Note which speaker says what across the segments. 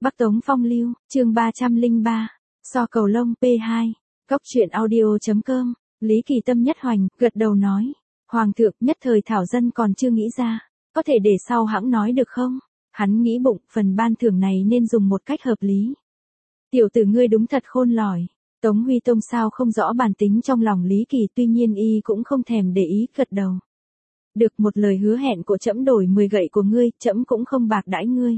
Speaker 1: Bắc Tống Phong Lưu, chương 303, So Cầu Lông P2, Cóc truyện audio.com, Lý Kỳ tâm nhất hoành, gật đầu nói. Hoàng thượng, nhất thời thảo dân còn chưa nghĩ ra, có thể để sau hãng nói được không? Hắn nghĩ bụng, phần ban thưởng này nên dùng một cách hợp lý. Tiểu tử ngươi đúng thật khôn lỏi. Tống Huy Tông sao không rõ bản tính trong lòng Lý Kỳ, tuy nhiên y cũng không thèm để ý, gật đầu. Được, một lời hứa hẹn của trẫm đổi 10 gậy của ngươi, trẫm cũng không bạc đãi ngươi.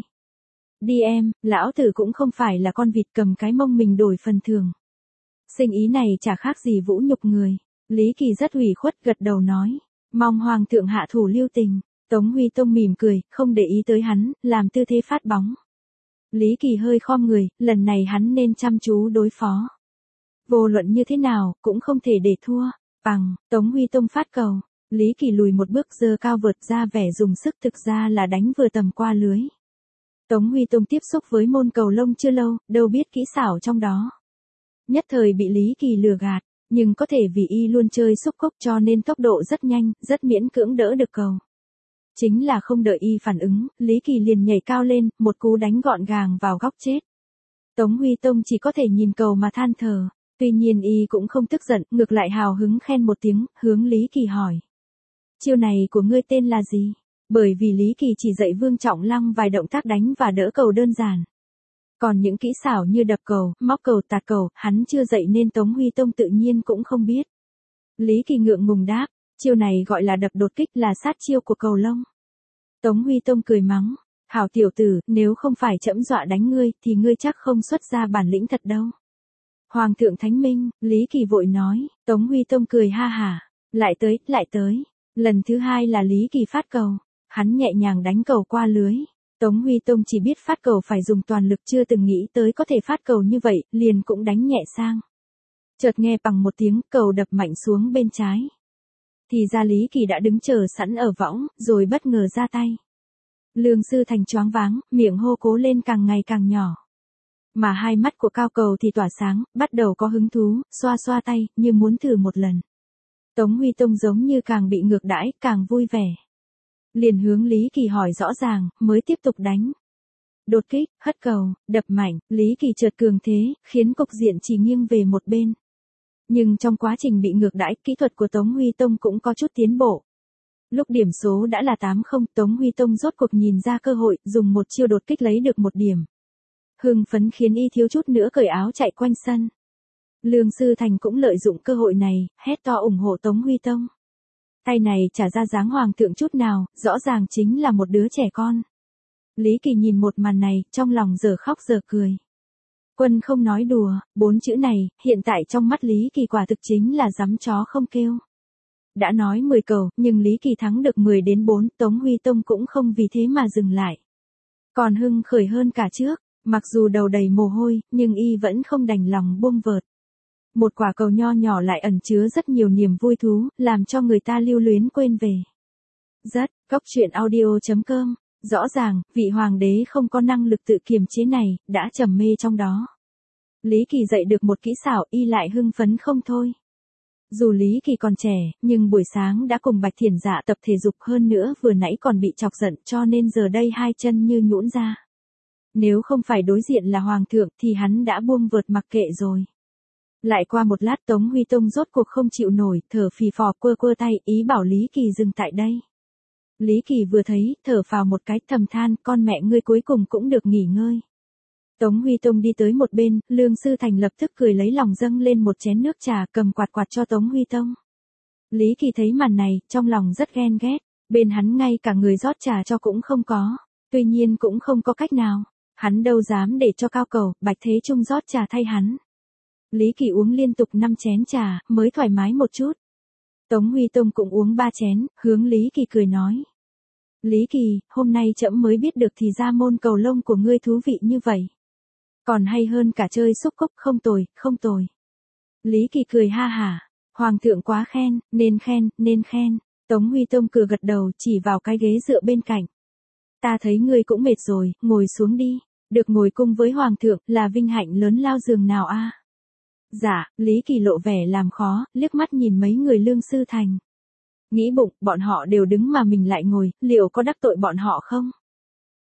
Speaker 1: Đi em, lão tử cũng không phải là con vịt cầm cái mông mình đổi phần thưởng. Sinh ý này chả khác gì vũ nhục người. Lý Kỳ rất ủy khuất, gật đầu nói. Mong hoàng thượng hạ thủ lưu tình. Tống Huy Tông mỉm cười, không để ý tới hắn, làm tư thế phát bóng. Lý Kỳ hơi khom người, lần này hắn nên chăm chú đối phó. Vô luận như thế nào, cũng không thể để thua. Bằng, Tống Huy Tông phát cầu. Lý Kỳ lùi một bước, giơ cao vợt ra vẻ dùng sức, thực ra là đánh vừa tầm qua lưới. Tống Huy Tông tiếp xúc với môn cầu lông chưa lâu, đâu biết kỹ xảo trong đó. Nhất thời bị Lý Kỳ lừa gạt, nhưng có thể vì y luôn chơi xúc cốc cho nên tốc độ rất nhanh, rất miễn cưỡng đỡ được cầu. Chính là không đợi y phản ứng, Lý Kỳ liền nhảy cao lên, một cú đánh gọn gàng vào góc chết. Tống Huy Tông chỉ có thể nhìn cầu mà than thở, tuy nhiên y cũng không tức giận, ngược lại hào hứng khen một tiếng, hướng Lý Kỳ hỏi. Chiêu này của ngươi tên là gì? Bởi vì Lý Kỳ chỉ dạy Vương Trọng Lăng vài động tác đánh và đỡ cầu đơn giản. Còn những kỹ xảo như đập cầu, móc cầu, tạt cầu, hắn chưa dạy nên Tống Huy Tông tự nhiên cũng không biết. Lý Kỳ ngượng ngùng đáp, chiêu này gọi là đập đột kích, là sát chiêu của cầu lông. Tống Huy Tông cười mắng, hảo tiểu tử, nếu không phải trẫm dọa đánh ngươi, thì ngươi chắc không xuất ra bản lĩnh thật đâu. Hoàng thượng thánh minh, Lý Kỳ vội nói. Tống Huy Tông cười ha hả, lại tới. Lần thứ hai là Lý Kỳ phát cầu, hắn nhẹ nhàng đánh cầu qua lưới. Tống Huy Tông chỉ biết phát cầu phải dùng toàn lực, chưa từng nghĩ tới có thể phát cầu như vậy, liền cũng đánh nhẹ sang. Chợt nghe bằng một tiếng, cầu đập mạnh xuống bên trái. Thì ra Lý Kỳ đã đứng chờ sẵn ở võng, rồi bất ngờ ra tay. Lương Sư Thành choáng váng, miệng hô cố lên càng ngày càng nhỏ. Mà hai mắt của cao cầu thì tỏa sáng, bắt đầu có hứng thú, xoa xoa tay, như muốn thử một lần. Tống Huy Tông giống như càng bị ngược đãi, càng vui vẻ. Liền hướng Lý Kỳ hỏi rõ ràng, mới tiếp tục đánh. Đột kích, hất cầu, đập mạnh, Lý Kỳ chợt cường thế, khiến cục diện chỉ nghiêng về một bên. Nhưng trong quá trình bị ngược đãi, kỹ thuật của Tống Huy Tông cũng có chút tiến bộ. Lúc điểm số đã là 8-0, Tống Huy Tông rốt cuộc nhìn ra cơ hội, dùng một chiêu đột kích lấy được một điểm. Hưng phấn khiến y thiếu chút nữa cởi áo chạy quanh sân. Lương Sư Thành cũng lợi dụng cơ hội này, hét to ủng hộ Tống Huy Tông. Tay này chả ra dáng hoàng thượng chút nào, rõ ràng chính là một đứa trẻ con. Lý Kỳ nhìn một màn này, trong lòng giờ khóc giờ cười. Quân không nói đùa, 4 chữ này, hiện tại trong mắt Lý Kỳ quả thực chính là giấm chó không kêu. Đã nói 10 cầu, nhưng Lý Kỳ thắng được 10-4, Tống Huy Tông cũng không vì thế mà dừng lại. Còn hưng khởi hơn cả trước, mặc dù đầu đầy mồ hôi, nhưng y vẫn không đành lòng buông vợt. Một quả cầu nho nhỏ lại ẩn chứa rất nhiều niềm vui thú, làm cho người ta lưu luyến quên về. Cóc truyện audio.com, rõ ràng, vị hoàng đế không có năng lực tự kiềm chế này, đã trầm mê trong đó. Lý Kỳ dạy được một kỹ xảo, y lại hưng phấn không thôi. Dù Lý Kỳ còn trẻ, nhưng buổi sáng đã cùng Bạch Thiển Dạ tập thể dục, hơn nữa vừa nãy còn bị chọc giận, cho nên giờ đây hai chân như nhũn ra. Nếu không phải đối diện là hoàng thượng thì hắn đã buông vợt mặc kệ rồi. Lại qua một lát, Tống Huy Tông rốt cuộc không chịu nổi, thở phì phò quơ tay, ý bảo Lý Kỳ dừng tại đây. Lý Kỳ vừa thấy, thở phào một cái, thầm than, con mẹ ngươi cuối cùng cũng được nghỉ ngơi. Tống Huy Tông đi tới một bên, Lương Sư Thành lập tức cười lấy lòng dâng lên một chén nước trà, cầm quạt cho Tống Huy Tông. Lý Kỳ thấy màn này, trong lòng rất ghen ghét, bên hắn ngay cả người rót trà cho cũng không có, tuy nhiên cũng không có cách nào, hắn đâu dám để cho cao cầu, Bạch Thế Trung rót trà thay hắn. Lý Kỳ uống liên tục 5 chén trà, mới thoải mái một chút. Tống Huy Tông cũng uống 3 chén, hướng Lý Kỳ cười nói. Lý Kỳ, hôm nay trẫm mới biết được thì ra môn cầu lông của ngươi thú vị như vậy. Còn hay hơn cả chơi xúc cốc, không tồi. Lý Kỳ cười ha hả, hoàng thượng quá khen, nên khen. Tống Huy Tông cười gật đầu, chỉ vào cái ghế dựa bên cạnh. Ta thấy ngươi cũng mệt rồi, ngồi xuống đi, được ngồi cùng với hoàng thượng, là vinh hạnh lớn lao giường nào a. Dạ, Lý Kỳ lộ vẻ làm khó, liếc mắt nhìn mấy người Lương Sư Thành. Nghĩ bụng, bọn họ đều đứng mà mình lại ngồi, liệu có đắc tội bọn họ không?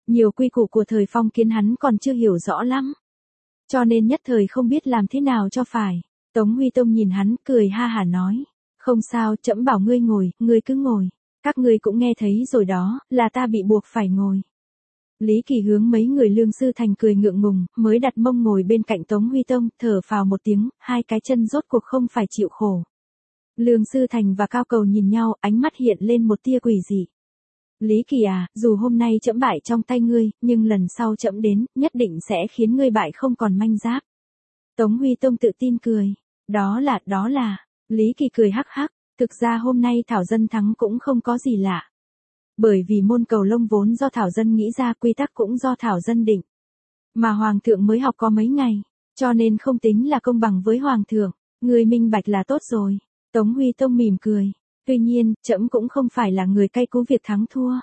Speaker 1: Nhiều quy củ của thời phong kiến hắn còn chưa hiểu rõ lắm. Cho nên nhất thời không biết làm thế nào cho phải. Tống Huy Tông nhìn hắn cười ha hả nói. Không sao, trẫm bảo ngươi ngồi, ngươi cứ ngồi. Các ngươi cũng nghe thấy rồi đó, là ta bị buộc phải ngồi. Lý Kỳ hướng mấy người Lương Sư Thành cười ngượng ngùng, mới đặt mông ngồi bên cạnh Tống Huy Tông, thở phào một tiếng, hai cái chân rốt cuộc không phải chịu khổ. Lương Sư Thành và Cao Cầu nhìn nhau, ánh mắt hiện lên một tia quỷ dị. Lý Kỳ à, dù hôm nay trẫm bại trong tay ngươi, nhưng lần sau trẫm đến, nhất định sẽ khiến ngươi bại không còn manh giáp. Tống Huy Tông tự tin cười. Đó là, Lý Kỳ cười hắc hắc, thực ra hôm nay Thảo Dân thắng cũng không có gì lạ. Bởi vì môn cầu lông vốn do Thảo Dân nghĩ ra, quy tắc cũng do Thảo Dân định. Mà Hoàng thượng mới học có mấy ngày, cho nên không tính là công bằng với Hoàng thượng. Người minh bạch là tốt rồi. Tống Huy Tông mỉm cười. Tuy nhiên, trẫm cũng không phải là người cay cú việc thắng thua.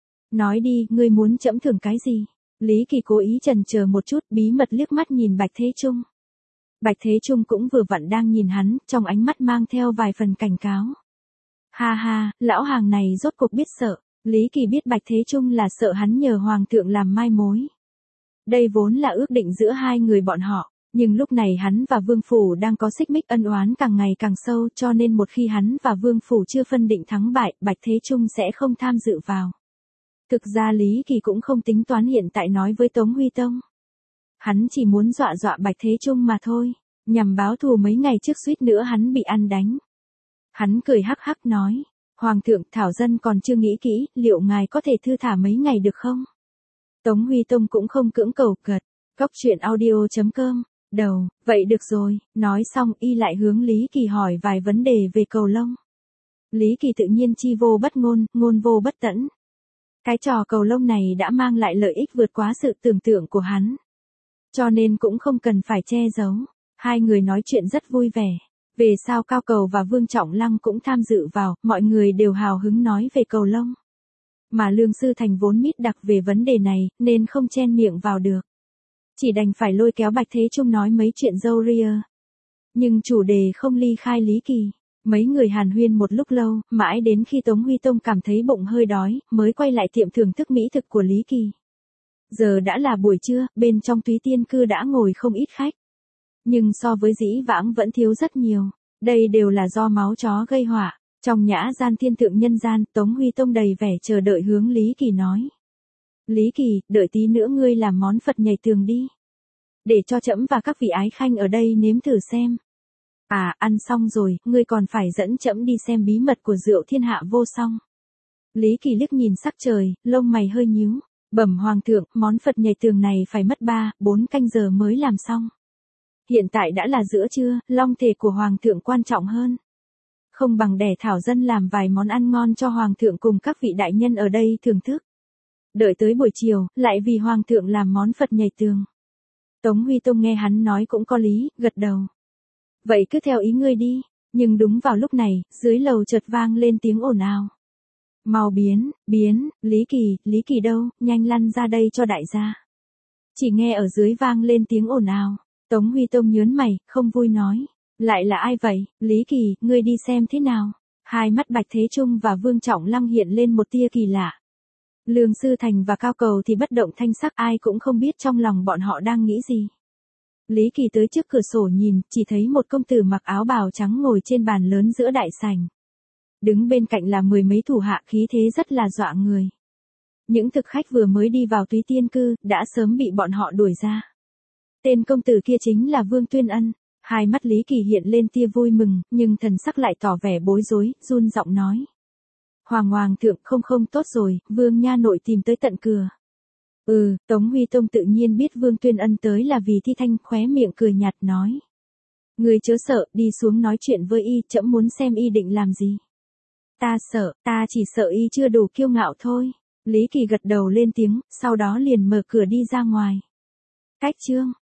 Speaker 1: Nói đi, ngươi muốn trẫm thưởng cái gì? Lý Kỳ cố ý chần chờ một chút, bí mật liếc mắt nhìn Bạch Thế Trung. Bạch Thế Trung cũng vừa vặn đang nhìn hắn, trong ánh mắt mang theo vài phần cảnh cáo. Ha ha, lão hàng này rốt cuộc biết sợ. Lý Kỳ biết Bạch Thế Trung là sợ hắn nhờ Hoàng thượng làm mai mối. Đây vốn là ước định giữa hai người bọn họ, nhưng lúc này hắn và Vương Phủ đang có xích mích ân oán càng ngày càng sâu, cho nên một khi hắn và Vương Phủ chưa phân định thắng bại, Bạch Thế Trung sẽ không tham dự vào. Thực ra Lý Kỳ cũng không tính toán hiện tại nói với Tống Huy Tông. Hắn chỉ muốn dọa dọa Bạch Thế Trung mà thôi, nhằm báo thù mấy ngày trước suýt nữa hắn bị ăn đánh. Hắn cười hắc hắc nói, Hoàng thượng, Thảo Dân còn chưa nghĩ kỹ, liệu ngài có thể thư thả mấy ngày được không? Tống Huy Tông cũng không cưỡng cầu cật, Cóc truyện audio.com, đầu, vậy được rồi, nói xong y lại hướng Lý Kỳ hỏi vài vấn đề về cầu lông. Lý Kỳ tự nhiên chi vô bất ngôn, ngôn vô bất tẫn. Cái trò cầu lông này đã mang lại lợi ích vượt quá sự tưởng tượng của hắn. Cho nên cũng không cần phải che giấu. Hai người nói chuyện rất vui vẻ. Về sau Cao Cầu và Vương Trọng Lăng cũng tham dự vào, mọi người đều hào hứng nói về cầu lông. Mà Lương Sư Thành vốn mít đặc về vấn đề này, nên không chen miệng vào được. Chỉ đành phải lôi kéo Bạch Thế Trung nói mấy chuyện râu ria. Nhưng chủ đề không ly khai Lý Kỳ. Mấy người hàn huyên một lúc lâu, mãi đến khi Tống Huy Tông cảm thấy bụng hơi đói, mới quay lại tiệm thưởng thức mỹ thực của Lý Kỳ. Giờ đã là buổi trưa, bên trong Túy Tiên Cư đã ngồi không ít khách. Nhưng so với dĩ vãng vẫn thiếu rất nhiều. Đây đều là do máu chó gây họa. Trong nhã gian thiên thượng nhân gian, Tống Huy Tông đầy vẻ chờ đợi hướng Lý Kỳ nói. Lý Kỳ, đợi tí nữa ngươi làm món Phật nhảy tường đi. Để cho trẫm và các vị ái khanh ở đây nếm thử xem. À, ăn xong rồi, ngươi còn phải dẫn trẫm đi xem bí mật của rượu thiên hạ vô song. Lý Kỳ liếc nhìn sắc trời, lông mày hơi nhíu. Bẩm Hoàng thượng, món Phật nhảy tường này phải mất 3-4 canh giờ mới làm xong. Hiện tại đã là giữa trưa, long thể của Hoàng thượng quan trọng hơn. Không bằng để Thảo Dân làm vài món ăn ngon cho Hoàng thượng cùng các vị đại nhân ở đây thưởng thức. Đợi tới buổi chiều, lại vì Hoàng thượng làm món Phật nhảy tường. Tống Huy Tông nghe hắn nói cũng có lý, gật đầu. Vậy cứ theo ý ngươi đi. Nhưng đúng vào lúc này, dưới lầu chợt vang lên tiếng ồn ào. Mau biến, Lý Kỳ đâu, nhanh lăn ra đây cho đại gia. Chỉ nghe ở dưới vang lên tiếng ồn ào. Tống Huy Tông nhớn mày, không vui nói. Lại là ai vậy, Lý Kỳ, ngươi đi xem thế nào. Hai mắt Bạch Thế Trung và Vương Trọng Lăng hiện lên một tia kỳ lạ. Lương Sư Thành và Cao Cầu thì bất động thanh sắc, ai cũng không biết trong lòng bọn họ đang nghĩ gì. Lý Kỳ tới trước cửa sổ nhìn, chỉ thấy một công tử mặc áo bào trắng ngồi trên bàn lớn giữa đại sảnh. Đứng bên cạnh là 10 mấy thủ hạ, khí thế rất là dọa người. Những thực khách vừa mới đi vào Túy Tiên Cư, đã sớm bị bọn họ đuổi ra. Tên công tử kia chính là Vương Tuyên Ân. Hai mắt Lý Kỳ hiện lên tia vui mừng, nhưng thần sắc lại tỏ vẻ bối rối, run giọng nói. Hoàng thượng, không tốt rồi, Vương nha nội tìm tới tận cửa. Tống Huy Tông tự nhiên biết Vương Tuyên Ân tới là vì Thi Thanh, khóe miệng cười nhạt nói. Người chớ sợ, đi xuống nói chuyện với y, trẫm muốn xem y định làm gì. Ta chỉ sợ y chưa đủ kiêu ngạo thôi. Lý Kỳ gật đầu lên tiếng, sau đó liền mở cửa đi ra ngoài. Cách chương